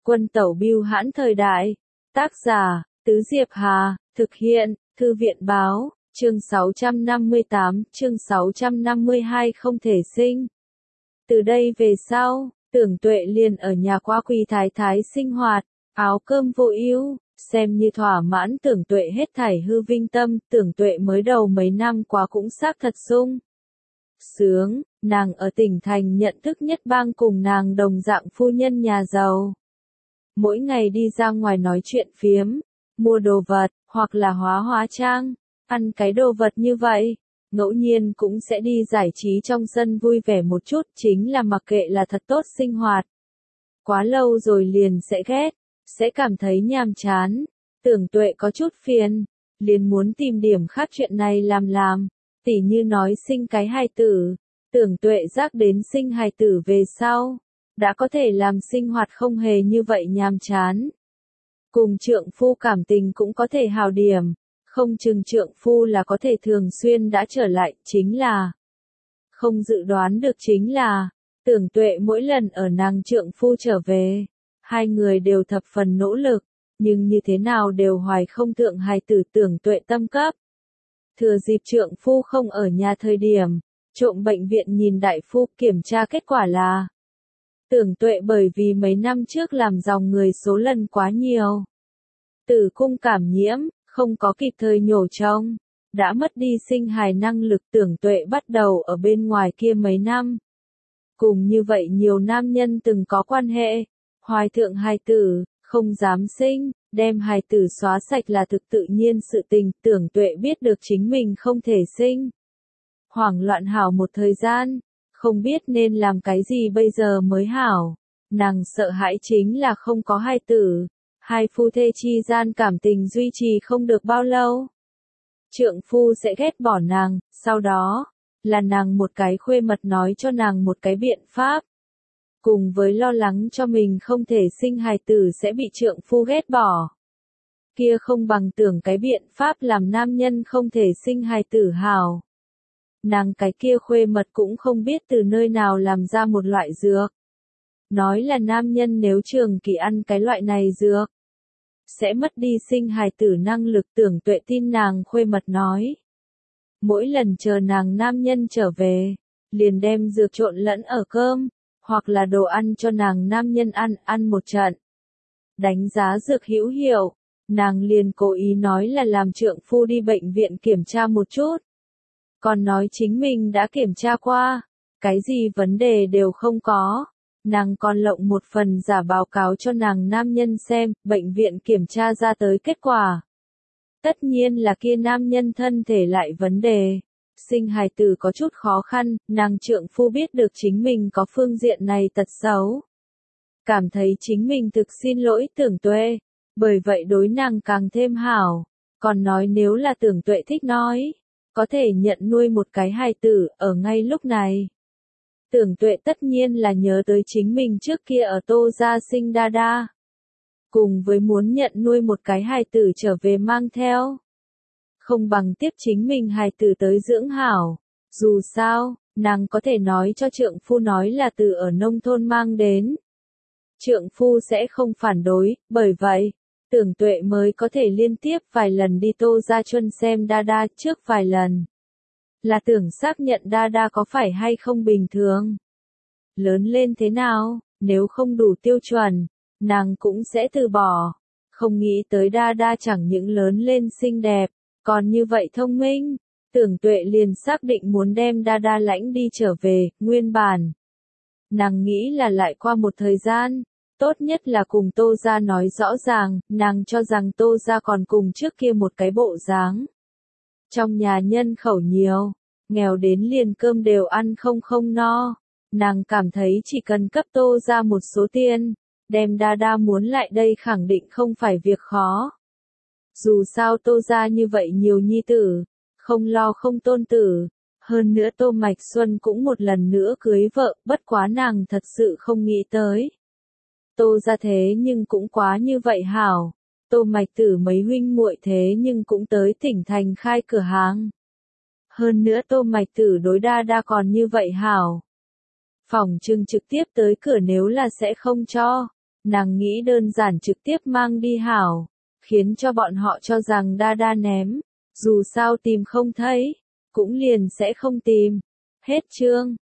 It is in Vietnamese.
Quân tẩu bưu hãn thời đại. Tác giả, Tứ Diệp Hà, thực hiện, Thư viện báo, chương 658, chương 652 không thể sinh. Từ đây về sau, Tưởng Tuệ liền ở nhà qua Quý Thái Thái sinh hoạt, áo cơm vô ưu, xem như thỏa mãn Tưởng Tuệ hết thảy hư vinh tâm. Tưởng Tuệ mới đầu mấy năm qua cũng xác thật sung sướng, nàng ở tỉnh thành nhận thức nhất bang cùng nàng đồng dạng phu nhân nhà giàu. Mỗi ngày đi ra ngoài nói chuyện phiếm, mua đồ vật, hoặc là hóa trang, ăn cái đồ vật như vậy. Ngẫu nhiên cũng sẽ đi giải trí trong sân vui vẻ một chút, chính là mặc kệ là thật tốt sinh hoạt. Quá lâu rồi liền sẽ ghét, sẽ cảm thấy nhàm chán. Tưởng Tuệ có chút phiền, liền muốn tìm điểm khác chuyện này làm. Tỉ như nói sinh cái hài tử. Tưởng Tuệ giác đến sinh hài tử về sau, đã có thể làm sinh hoạt không hề như vậy nhàm chán. Cùng trượng phu cảm tình cũng có thể hào điểm, không chừng trượng phu là có thể thường xuyên đã trở lại. Chính là không dự đoán được chính là, Tưởng Tuệ mỗi lần ở nàng trượng phu trở về, hai người đều thập phần nỗ lực, nhưng như thế nào đều hoài không thượng hài tử. Tưởng Tuệ tâm cấp. Thừa dịp trượng phu không ở nhà thời điểm, trộm bệnh viện nhìn đại phu, kiểm tra kết quả là Tưởng Tuệ bởi vì mấy năm trước làm dòng người số lần quá nhiều, tử cung cảm nhiễm, không có kịp thời nhổ trông, đã mất đi sinh hài năng lực. Tưởng Tuệ bắt đầu ở bên ngoài kia mấy năm, cùng như vậy nhiều nam nhân từng có quan hệ, hoài thượng hài tử, không dám sinh, đem hài tử xóa sạch là thực tự nhiên sự tình. Tưởng Tuệ biết được chính mình không thể sinh, hoảng loạn hảo một thời gian, không biết nên làm cái gì bây giờ mới hảo. Nàng sợ hãi chính là không có hài tử, hai phu thê chi gian cảm tình duy trì không được bao lâu. Trượng phu sẽ ghét bỏ nàng, sau đó là nàng một cái khuê mật nói cho nàng một cái biện pháp. Cùng với lo lắng cho mình không thể sinh hài tử sẽ bị trượng phu ghét bỏ, kia không bằng tưởng cái biện pháp làm nam nhân không thể sinh hài tử hảo. Nàng cái kia khuê mật cũng không biết từ nơi nào làm ra một loại dược, nói là nam nhân nếu trường kỳ ăn cái loại này dược, sẽ mất đi sinh hài tử năng lực. Tưởng Tuệ tin nàng khuê mật nói. Mỗi lần chờ nàng nam nhân trở về, liền đem dược trộn lẫn ở cơm, hoặc là đồ ăn cho nàng nam nhân ăn một trận. Đánh giá dược hữu hiệu, nàng liền cố ý nói là làm trượng phu đi bệnh viện kiểm tra một chút. Còn nói chính mình đã kiểm tra qua, cái gì vấn đề đều không có. Nàng còn lộng một phần giả báo cáo cho nàng nam nhân xem, bệnh viện kiểm tra ra tới kết quả. Tất nhiên là kia nam nhân thân thể lại vấn đề. Sinh hài tử có chút khó khăn, nàng trượng phu biết được chính mình có phương diện này tật xấu. Cảm thấy chính mình thực xin lỗi Tưởng Tuệ, bởi vậy đối nàng càng thêm hảo. Còn nói nếu là Tưởng Tuệ thích nói, có thể nhận nuôi một cái hài tử ở ngay lúc này. Tưởng Tuệ tất nhiên là nhớ tới chính mình trước kia ở Tô gia sinh đa đa. Cùng với muốn nhận nuôi một cái hài tử trở về mang theo. Không bằng tiếp chính mình hài tử tới dưỡng hảo. Dù sao, nàng có thể nói cho trượng phu nói là từ ở nông thôn mang đến. Trượng phu sẽ không phản đối, bởi vậy, Tưởng Tuệ mới có thể liên tiếp vài lần đi Tô gia Chuân xem đa đa. Trước vài lần là tưởng xác nhận đa đa có phải hay không bình thường, lớn lên thế nào, nếu không đủ tiêu chuẩn, nàng cũng sẽ từ bỏ. Không nghĩ tới đa đa chẳng những lớn lên xinh đẹp, còn như vậy thông minh. Tưởng Tuệ liền xác định muốn đem đa đa lãnh đi trở về. Nguyên bản nàng nghĩ là lại qua một thời gian, tốt nhất là cùng Tô gia nói rõ ràng. Nàng cho rằng Tô gia còn cùng trước kia một cái bộ dáng. Trong nhà nhân khẩu nhiều, nghèo đến liền cơm đều ăn không no. Nàng cảm thấy chỉ cần cấp Tô gia một số tiền, đem đa đa muốn lại đây khẳng định không phải việc khó. Dù sao Tô gia như vậy nhiều nhi tử, không lo không tôn tử. Hơn nữa Tô Mạch Xuân cũng một lần nữa cưới vợ, bất quá nàng thật sự không nghĩ tới. Tô gia thế nhưng cũng quá như vậy hảo. Tô Mạch Tử mấy huynh muội thế nhưng cũng tới tỉnh thành khai cửa hàng. Hơn nữa Tô Mạch Tử đối đa đa còn như vậy hảo. Phòng trưng trực tiếp tới cửa nếu là sẽ không cho. Nàng nghĩ đơn giản trực tiếp mang đi hảo, khiến cho bọn họ cho rằng Đa ném, dù sao tìm không thấy, cũng liền sẽ không tìm. Hết chương.